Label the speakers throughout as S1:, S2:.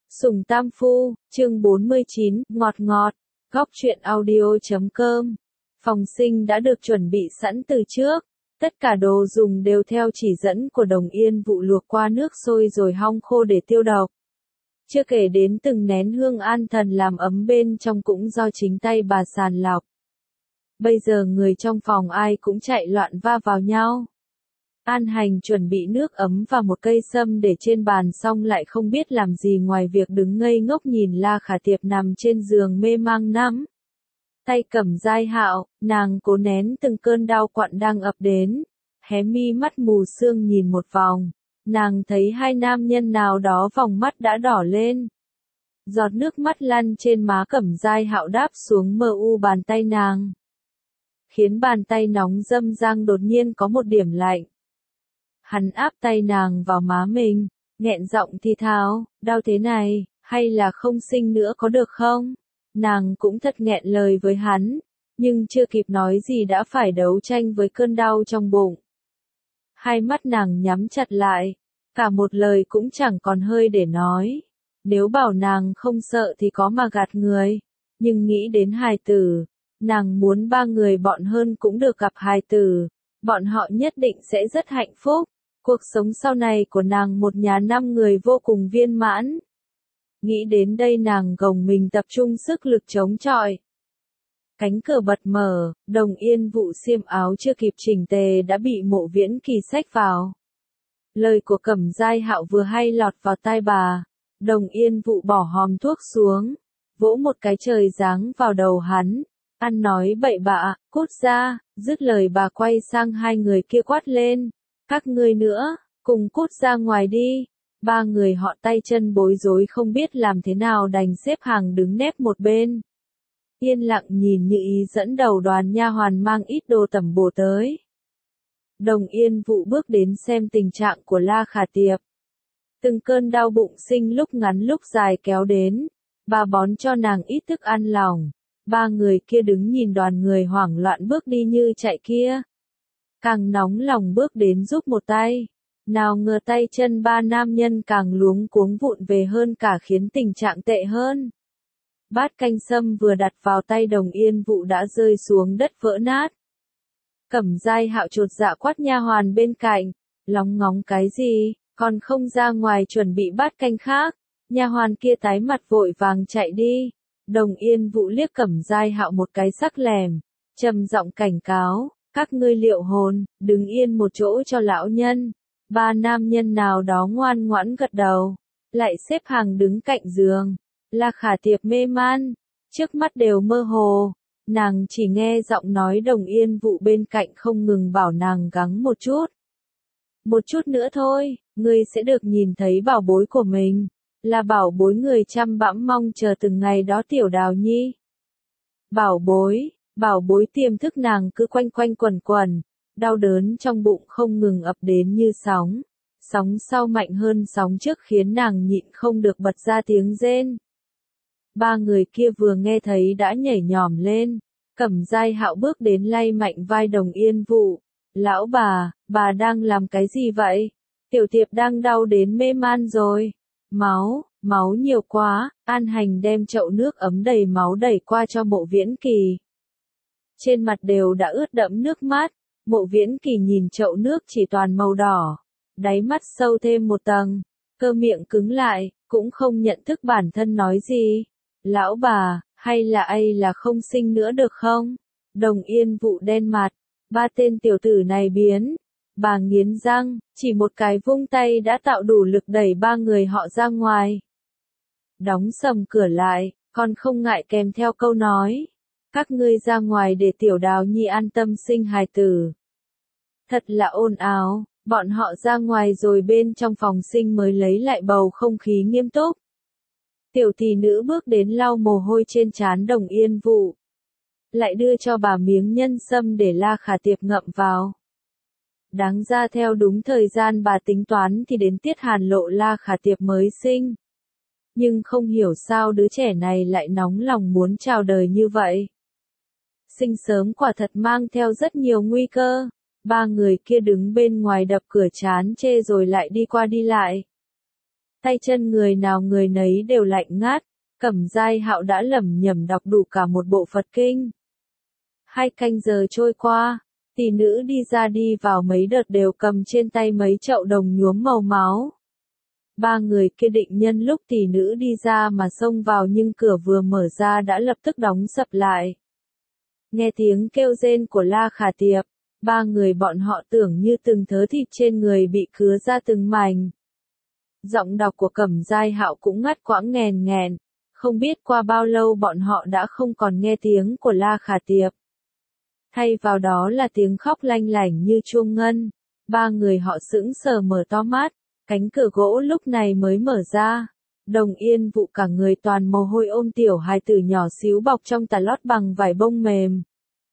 S1: Sùng Tam Phu, chương 49, ngọt ngọt, góc truyện audio.com. Phòng sinh đã được chuẩn bị sẵn từ trước. Tất cả đồ dùng đều theo chỉ dẫn của Đồng Yên Vụ luộc qua nước sôi rồi hong khô để tiêu độc. Chưa kể đến từng nén hương an thần làm ấm bên trong cũng do chính tay bà sàng lọc. Bây giờ người trong phòng ai cũng chạy loạn va vào nhau. An Hành chuẩn bị nước ấm và một cây sâm để trên bàn xong lại không biết làm gì ngoài việc đứng ngây ngốc nhìn La Khả Tiệp nằm trên giường mê mang nắm tay cầm dai hạo, nàng cố nén từng cơn đau quặn đang ập đến, hé mi mắt mù sương nhìn một vòng, nàng thấy hai nam nhân nào đó vòng mắt đã đỏ lên. Giọt nước mắt lăn trên má cẩm dai hạo đáp xuống mờ u bàn tay nàng, khiến bàn tay nóng râm rang đột nhiên có một điểm lạnh. Hắn áp tay nàng vào má mình, nghẹn giọng thì thào, đau thế này, hay là không sinh nữa có được không? Nàng cũng thật nghẹn lời với hắn, nhưng chưa kịp nói gì đã phải đấu tranh với cơn đau trong bụng. Hai mắt nàng nhắm chặt lại, cả một lời cũng chẳng còn hơi để nói. Nếu bảo nàng không sợ thì có mà gạt người, nhưng nghĩ đến hài tử, nàng muốn ba người bọn hơn cũng được gặp hài tử, bọn họ nhất định sẽ rất hạnh phúc. Cuộc sống sau này của nàng một nhà 5 người vô cùng viên mãn. Nghĩ đến đây nàng gồng mình tập trung sức lực chống chọi. Cánh cửa bật mở, Đồng Yên Vụ xiêm áo chưa kịp chỉnh tề đã bị Mộ Viễn Kỳ xách vào. Lời của Cẩm Giai Hạo vừa hay lọt vào tai bà, Đồng Yên Vụ bỏ hòm thuốc xuống, vỗ một cái trời giáng vào đầu hắn, ăn nói bậy bạ, cút ra, dứt lời bà quay sang hai người kia quát lên. Các ngươi nữa, cùng cút ra ngoài đi. Ba người họ tay chân bối rối không biết làm thế nào đành xếp hàng đứng nép một bên. Yên lặng nhìn Như Ý dẫn đầu đoàn nha hoàn mang ít đồ tẩm bổ tới. Đồng Yên Vụ bước đến xem tình trạng của La Khả Tiệp. Từng cơn đau bụng sinh lúc ngắn lúc dài kéo đến, bà bón cho nàng ít thức ăn lỏng. Ba người kia đứng nhìn đoàn người hoảng loạn bước đi như chạy kia. Càng nóng lòng bước đến giúp một tay. Nào ngờ tay chân ba nam nhân càng luống cuống vụn về hơn cả khiến tình trạng tệ hơn. Bát canh sâm vừa đặt vào tay Đồng Yên Vụ đã rơi xuống đất vỡ nát. Cẩm Giai Hạo chột dạ quát nha hoàn bên cạnh, lóng ngóng cái gì, còn không ra ngoài chuẩn bị bát canh khác. Nha hoàn kia tái mặt vội vàng chạy đi. Đồng Yên Vụ liếc Cẩm Giai Hạo một cái sắc lẻm, trầm giọng cảnh cáo. Các ngươi liệu hồn, đứng yên một chỗ cho lão nhân. Ba nam nhân nào đó ngoan ngoãn gật đầu, lại xếp hàng đứng cạnh giường. La Khả Tiệp mê man, trước mắt đều mơ hồ, nàng chỉ nghe giọng nói Đồng Yên Vụ bên cạnh không ngừng bảo nàng gắng một chút. Một chút nữa thôi, ngươi sẽ được nhìn thấy bảo bối của mình, là bảo bối người chăm bẵm mong chờ từng ngày đó Tiểu Đào Nhi. Bảo bối tiềm thức nàng cứ quanh quanh quẩn quẩn, đau đớn trong bụng không ngừng ập đến như sóng. Sóng sau mạnh hơn sóng trước khiến nàng nhịn không được bật ra tiếng rên. Ba người kia vừa nghe thấy đã nhảy nhòm lên. Cẩm Giai Hạo bước đến lay mạnh vai Đồng Yên Vụ. Lão bà đang làm cái gì vậy? Tiểu Tiệp đang đau đến mê man rồi. Máu nhiều quá. An Hành đem chậu nước ấm đầy máu đẩy qua cho Mộ Viễn Kỳ. Trên mặt đều đã ướt đẫm nước mắt, Mộ Viễn Kỳ nhìn chậu nước chỉ toàn màu đỏ, đáy mắt sâu thêm một tầng, cơ miệng cứng lại, cũng không nhận thức bản thân nói gì. Lão bà, hay là ai là không sinh nữa được không? Đồng Yên Vụ đen mặt, ba tên tiểu tử này biến. Bà nghiến răng, chỉ một cái vung tay đã tạo đủ lực đẩy ba người họ ra ngoài. Đóng sầm cửa lại, còn không ngại kèm theo câu nói. Các ngươi ra ngoài để Tiểu Đào Nhi an tâm sinh hài tử. Thật là ồn ào, bọn họ ra ngoài rồi bên trong phòng sinh mới lấy lại bầu không khí nghiêm túc. Tiểu thị nữ bước đến lau mồ hôi trên trán Đồng Yên Vụ. Lại đưa cho bà miếng nhân sâm để La Khả Tiệp ngậm vào. Đáng ra theo đúng thời gian bà tính toán thì đến tiết hàn lộ La Khả Tiệp mới sinh. Nhưng không hiểu sao đứa trẻ này lại nóng lòng muốn chào đời như vậy. Sinh sớm quả thật mang theo rất nhiều nguy cơ. Ba người kia đứng bên ngoài đập cửa chán chê rồi lại đi qua đi lại. tay chân người nào người nấy đều lạnh ngắt. Cẩm Giai Hạo đã lẩm nhẩm đọc đủ cả một bộ Phật kinh. 2 canh giờ trôi qua, tỷ nữ đi ra đi vào mấy đợt đều cầm trên tay mấy chậu đồng nhuốm màu máu. 3 người kia định nhân lúc tỷ nữ đi ra mà xông vào nhưng cửa vừa mở ra đã lập tức đóng sập lại. Nghe tiếng kêu rên của La Khả Tiệp, 3 người bọn họ tưởng như từng thớ thịt trên người bị cứa ra từng mảnh. Giọng đọc của Cẩm Giai Hạo cũng ngắt quãng nghèn nghẹn, không biết qua bao lâu bọn họ đã không còn nghe tiếng của La Khả Tiệp. Thay vào đó là tiếng khóc lanh lảnh như chuông ngân. 3 người họ sững sờ mở to mắt, cánh cửa gỗ lúc này mới mở ra. Đồng Yên Vụ cả người toàn mồ hôi ôm tiểu hài tử nhỏ xíu bọc trong tà lót bằng vải bông mềm.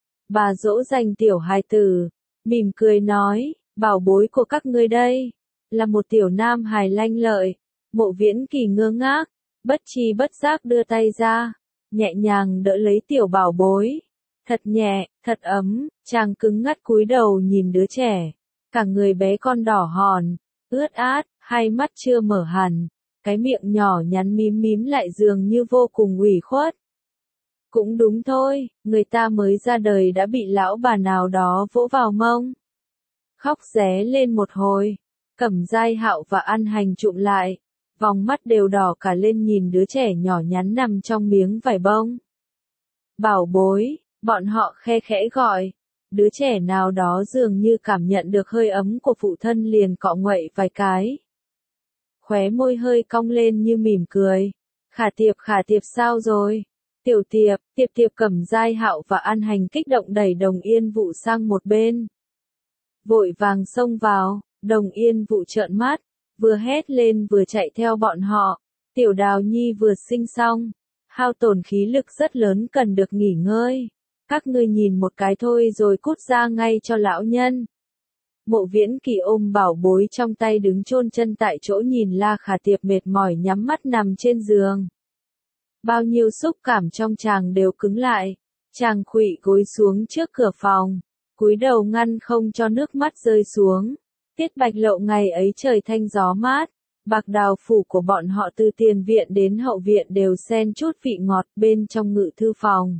S1: Bà dỗ dành tiểu hài tử, mỉm cười nói, bảo bối của các ngươi đây, là một tiểu nam hài lanh lợi. Mộ Viễn Kỳ ngơ ngác, bất tri bất giác đưa tay ra, nhẹ nhàng đỡ lấy tiểu bảo bối. Thật nhẹ, thật ấm, chàng cứng ngắc cúi đầu nhìn đứa trẻ. Cả người bé con đỏ hòn, ướt át, hai mắt chưa mở hẳn, cái miệng nhỏ nhắn mím mím lại dường như vô cùng ủy khuất. Cũng đúng thôi, người ta mới ra đời đã bị lão bà nào đó vỗ vào mông. Khóc ré lên một hồi, Cẩm Giai Hạo và An Hành chụm lại, vòng mắt đều đỏ cả lên nhìn đứa trẻ nhỏ nhắn nằm trong miếng vải bông. Bảo bối, bọn họ khe khẽ gọi, đứa trẻ nào đó dường như cảm nhận được hơi ấm của phụ thân liền cọ nguậy vài cái. Khóe môi hơi cong lên như mỉm cười. Khả Tiệp sao rồi? Tiểu Tiệp Cẩm Giai Hạo và An Hành kích động đẩy Đồng Yên Vụ sang một bên. Vội vàng xông vào, Đồng Yên Vụ trợn mắt, vừa hét lên vừa chạy theo bọn họ. Tiểu Đào Nhi vừa sinh xong, hao tổn khí lực rất lớn cần được nghỉ ngơi. Các ngươi nhìn một cái thôi rồi cút ra ngay cho lão nhân. Mộ Viễn Kỳ ôm bảo bối trong tay đứng chôn chân tại chỗ nhìn La Khả Tiệp mệt mỏi nhắm mắt nằm trên giường. Bao nhiêu xúc cảm trong chàng đều cứng lại, chàng khuỵu gối xuống trước cửa phòng, cúi đầu ngăn không cho nước mắt rơi xuống. Tiết Bạch Lộ ngày ấy trời thanh gió mát, Bạc Đào phủ của bọn họ từ tiền viện đến hậu viện đều xen chút vị ngọt bên trong ngự thư phòng.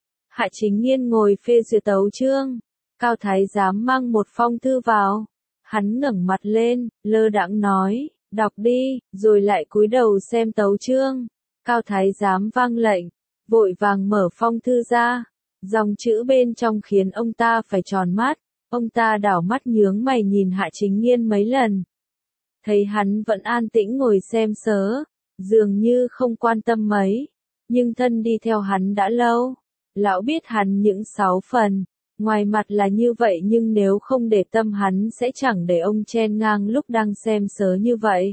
S1: Hạ Chính Nghiên ngồi phê duyệt tấu chương, Cao Thái Giám mang một phong thư vào, hắn ngẩng mặt lên, lơ đãng nói, đọc đi, rồi lại cúi đầu xem tấu chương. Cao Thái Giám vang lệnh, vội vàng mở phong thư ra, dòng chữ bên trong khiến ông ta phải tròn mắt, ông ta đảo mắt nhướng mày nhìn Hạ Chính Nghiên mấy lần. Thấy hắn vẫn an tĩnh ngồi xem sớ, dường như không quan tâm mấy, nhưng thân đi theo hắn đã lâu. Lão biết hắn những 6 phần, ngoài mặt là như vậy nhưng nếu không để tâm hắn sẽ chẳng để ông chen ngang lúc đang xem sớ như vậy.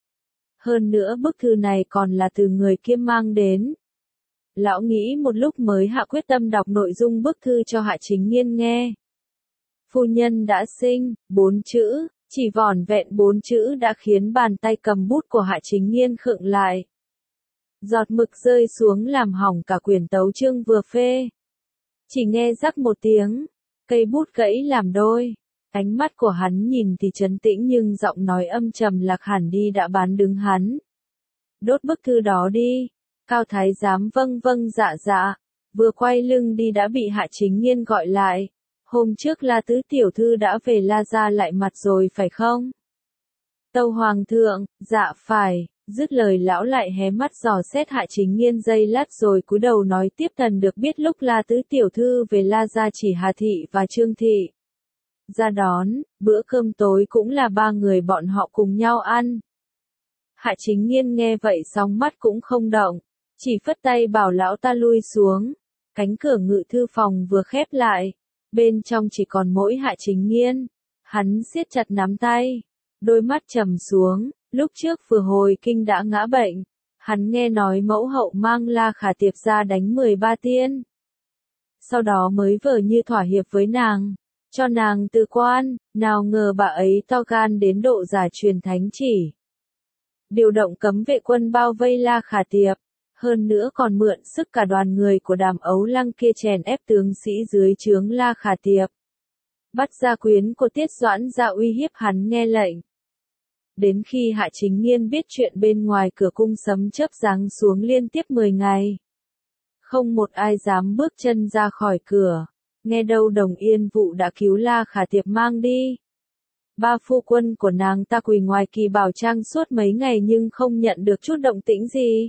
S1: Hơn nữa bức thư này còn là từ người kia mang đến. Lão nghĩ một lúc mới hạ quyết tâm đọc nội dung bức thư cho Hạ Chính Nghiên nghe. Phu nhân đã sinh, 4 chữ, chỉ vỏn vẹn 4 chữ đã khiến bàn tay cầm bút của Hạ Chính Nghiên khựng lại. Giọt mực rơi xuống làm hỏng cả quyển tấu chương vừa phê. Chỉ nghe rắc một tiếng, cây bút gãy làm đôi. Ánh mắt của hắn nhìn thì trấn tĩnh nhưng giọng nói âm trầm lạc hẳn đi đã bán đứng hắn. Đốt bức thư đó đi. Cao Thái Giám vâng vâng dạ dạ, vừa quay lưng đi đã bị Hạ Chính Nghiên gọi lại. Hôm trước La Tứ tiểu thư đã về La gia lại mặt rồi phải không? Tâu Hoàng thượng, dạ phải. Dứt lời lão lại hé mắt dò xét Hạ Chính Nghiên giây lát rồi cúi đầu nói tiếp thần được biết lúc La Tứ tiểu thư về La gia chỉ Hà thị và Trương thị ra đón, bữa cơm tối cũng là 3 người bọn họ cùng nhau ăn. Hạ Chính Nghiên nghe vậy sóng mắt cũng không động, chỉ phất tay bảo lão ta lui xuống. Cánh cửa ngự thư phòng vừa khép lại, bên trong chỉ còn mỗi Hạ Chính Nghiên. Hắn siết chặt nắm tay, đôi mắt trầm xuống. Lúc trước vừa hồi kinh đã ngã bệnh, hắn nghe nói mẫu hậu mang La Khả Tiệp ra đánh 13 tiên. Sau đó mới vờ như thỏa hiệp với nàng, cho nàng từ quan, nào ngờ bà ấy to gan đến độ giả truyền thánh chỉ. Điều động cấm vệ quân bao vây La Khả Tiệp, hơn nữa còn mượn sức cả đoàn người của Đàm Ấu Lăng kia chèn ép tướng sĩ dưới trướng La Khả Tiệp. Bắt gia quyến của Tiết Doãn ra uy hiếp hắn nghe lệnh. Đến khi Hạ Chính Nghiên biết chuyện bên ngoài cửa cung sấm chớp giáng xuống liên tiếp 10 ngày. Không một ai dám bước chân ra khỏi cửa. Nghe đâu Đồng Yên Vụ đã cứu La Khả Tiệp mang đi. Ba phu quân của nàng ta quỳ ngoài Kỳ Bảo Trang suốt mấy ngày nhưng không nhận được chút động tĩnh gì.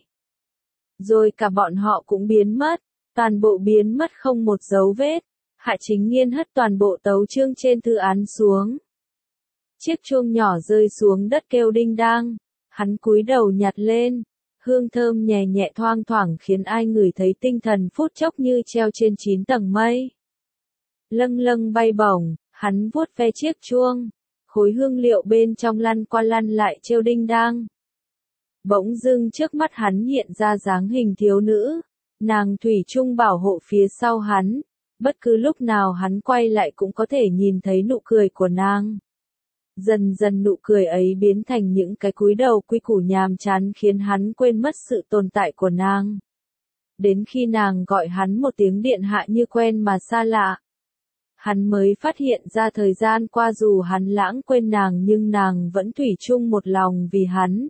S1: Rồi cả bọn họ cũng biến mất, toàn bộ biến mất không một dấu vết. Hạ Chính Nghiên hất toàn bộ tấu chương trên thư án xuống. Chiếc chuông nhỏ rơi xuống đất kêu đinh đang, hắn cúi đầu nhặt lên, hương thơm nhẹ nhẹ thoang thoảng khiến ai ngửi thấy tinh thần phút chốc như treo trên 9 tầng mây. Lâng lâng bay bổng, hắn vuốt ve chiếc chuông, khối hương liệu bên trong lăn qua lăn lại treo đinh đang. Bỗng dưng trước mắt hắn hiện ra dáng hình thiếu nữ, nàng thủy chung bảo hộ phía sau hắn, bất cứ lúc nào hắn quay lại cũng có thể nhìn thấy nụ cười của nàng. Dần dần nụ cười ấy biến thành những cái cúi đầu quy củ nhàm chán khiến hắn quên mất sự tồn tại của nàng. Đến khi nàng gọi hắn một tiếng điện hạ như quen mà xa lạ, hắn mới phát hiện ra thời gian qua dù hắn lãng quên nàng nhưng nàng vẫn thủy chung một lòng vì hắn.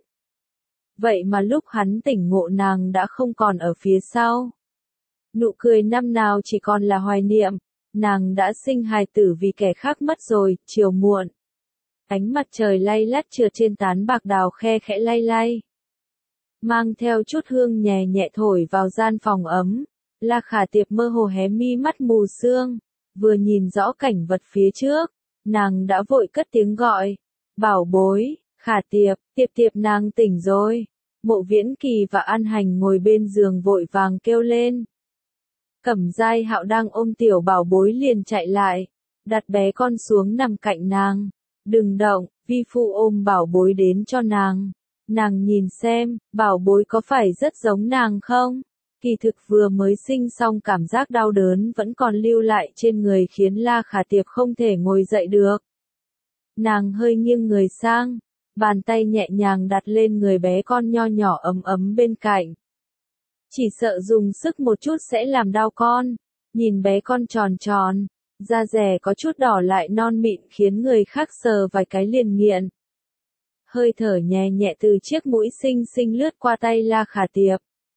S1: Vậy mà lúc hắn tỉnh ngộ nàng đã không còn ở phía sau. Nụ cười năm nào chỉ còn là hoài niệm, nàng đã sinh hài tử vì kẻ khác mất rồi, chiều muộn. Ánh mặt trời lay lắt trượt trên tán bạc đào khe khẽ lay lay. Mang theo chút hương nhẹ nhẹ thổi vào gian phòng ấm, La Khả Tiệp mơ hồ hé mi mắt mù sương, vừa nhìn rõ cảnh vật phía trước, nàng đã vội cất tiếng gọi, bảo bối, Khả Tiệp, Tiệp Tiệp nàng tỉnh rồi. Mộ Viễn Kỳ và An Hành ngồi bên giường vội vàng kêu lên. Cẩm Giai Hạo đang ôm tiểu bảo bối liền chạy lại, đặt bé con xuống nằm cạnh nàng. Đừng động, vi phu ôm bảo bối đến cho nàng. Nàng nhìn xem, bảo bối có phải rất giống nàng không? Kỳ thực vừa mới sinh xong cảm giác đau đớn vẫn còn lưu lại trên người khiến La Khả Tiệp không thể ngồi dậy được. Nàng hơi nghiêng người sang, bàn tay nhẹ nhàng đặt lên người bé con nho nhỏ ấm ấm bên cạnh. Chỉ sợ dùng sức một chút sẽ làm đau con. Nhìn bé con tròn tròn, da dẻ có chút đỏ lại non mịn khiến người khác sờ vài cái liền nghiện. Hơi thở nhẹ nhẹ từ chiếc mũi xinh xinh lướt qua tay La Khả Tiệp.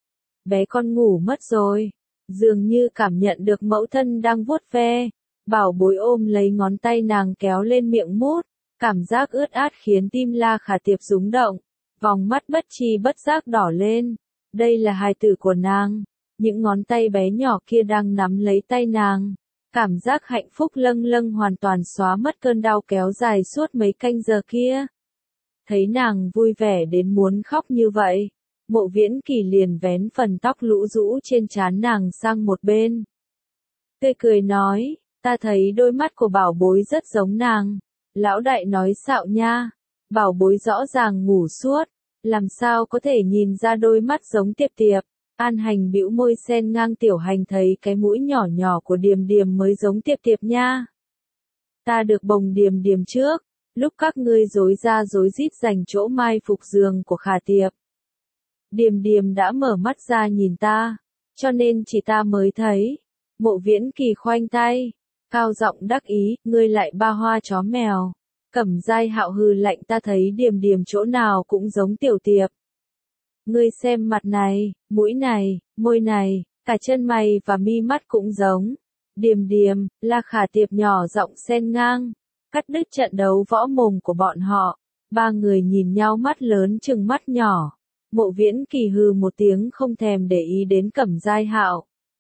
S1: Bé con ngủ mất rồi, dường như cảm nhận được mẫu thân đang vuốt ve. Bảo bối ôm lấy ngón tay nàng kéo lên miệng mút, cảm giác ướt át khiến tim La Khả Tiệp rung động, vòng mắt bất tri bất giác đỏ lên. Đây là hài tử của nàng, những ngón tay bé nhỏ kia đang nắm lấy tay nàng. Cảm giác hạnh phúc lâng lâng hoàn toàn xóa mất cơn đau kéo dài suốt mấy canh giờ kia. Thấy nàng vui vẻ đến muốn khóc như vậy, Mộ Viễn Kỳ liền vén phần tóc lũ rũ trên trán nàng sang một bên. Tươi cười nói, ta thấy đôi mắt của bảo bối rất giống nàng. Lão đại nói xạo nha, bảo bối rõ ràng ngủ suốt, làm sao có thể nhìn ra đôi mắt giống Tiệp Tiệp. An Hành bĩu môi sen ngang Tiểu Hành thấy cái mũi nhỏ nhỏ của Điềm Điềm mới giống Tiệp Tiệp nha. Ta được bồng Điềm Điềm trước, lúc các ngươi rối ra rối rít giành chỗ mai phục giường của Khả Tiệp. Điềm Điềm đã mở mắt ra nhìn ta, cho nên chỉ ta mới thấy. Mộ Viễn Kỳ khoanh tay, cao giọng đắc ý, ngươi lại ba hoa chó mèo. Cẩm Giai Hạo hừ lạnh, ta thấy Điềm Điềm chỗ nào cũng giống Tiểu Tiệp. Ngươi xem mặt này, mũi này, môi này, cả chân mày và mi mắt cũng giống. Điềm Điềm, La Khả Tiệp nhỏ giọng xen ngang, cắt đứt trận đấu võ mồm của bọn họ. Ba người nhìn nhau mắt lớn chừng mắt nhỏ. Mộ Viễn Kỳ hừ một tiếng không thèm để ý đến Cẩm Giai Hạo.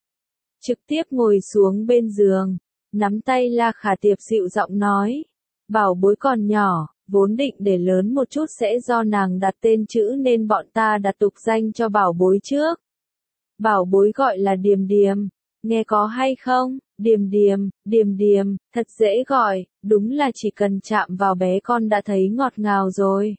S1: Trực tiếp ngồi xuống bên giường, nắm tay La Khả Tiệp dịu giọng nói. Bảo bối còn nhỏ, vốn định để lớn một chút sẽ do nàng đặt tên chữ nên bọn ta đặt tục danh cho bảo bối trước. Bảo bối gọi là Điềm Điềm, nghe có hay không? Điềm Điềm, Điềm Điềm, thật dễ gọi, đúng là chỉ cần chạm vào bé con đã thấy ngọt ngào rồi.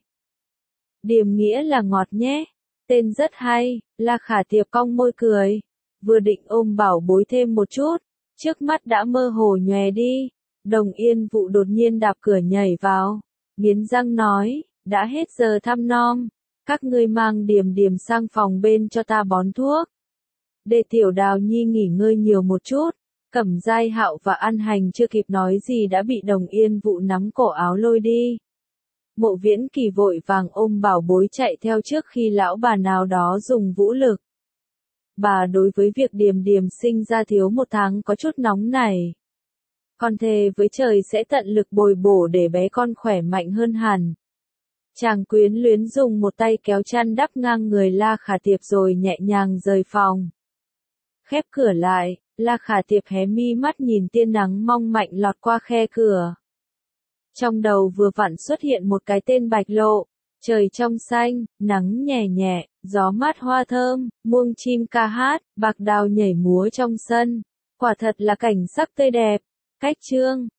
S1: Điềm nghĩa là ngọt nhé, tên rất hay. La Khả Tiệp cong môi cười, vừa định ôm bảo bối thêm một chút, trước mắt đã mơ hồ nhòe đi. Đồng Yên Vụ đột nhiên đạp cửa nhảy vào, nghiến răng nói, đã hết giờ thăm nom, các ngươi mang Điềm Điềm sang phòng bên cho ta bón thuốc. Để Tiểu Đào Nhi nghỉ ngơi nhiều một chút. Cẩm Giai Hạo và An Hành chưa kịp nói gì đã bị Đồng Yên Vụ nắm cổ áo lôi đi. Mộ Viễn Kỳ vội vàng ôm bảo bối chạy theo trước khi lão bà nào đó dùng vũ lực. Bà đối với việc Điềm Điềm sinh ra thiếu 1 tháng có chút nóng nảy. Con thề với trời sẽ tận lực bồi bổ để bé con khỏe mạnh hơn hẳn. Chàng quyến luyến dùng một tay kéo chăn đắp ngang người La Khả Tiệp rồi nhẹ nhàng rời phòng. Khép cửa lại, La Khả Tiệp hé mi mắt nhìn tia nắng mong manh lọt qua khe cửa. Trong đầu vừa vặn xuất hiện một cái tên Bạch Lộ. Trời trong xanh, nắng nhẹ nhẹ, gió mát hoa thơm, muông chim ca hát, bạc đào nhảy múa trong sân. Quả thật là cảnh sắc tươi đẹp. Cách chương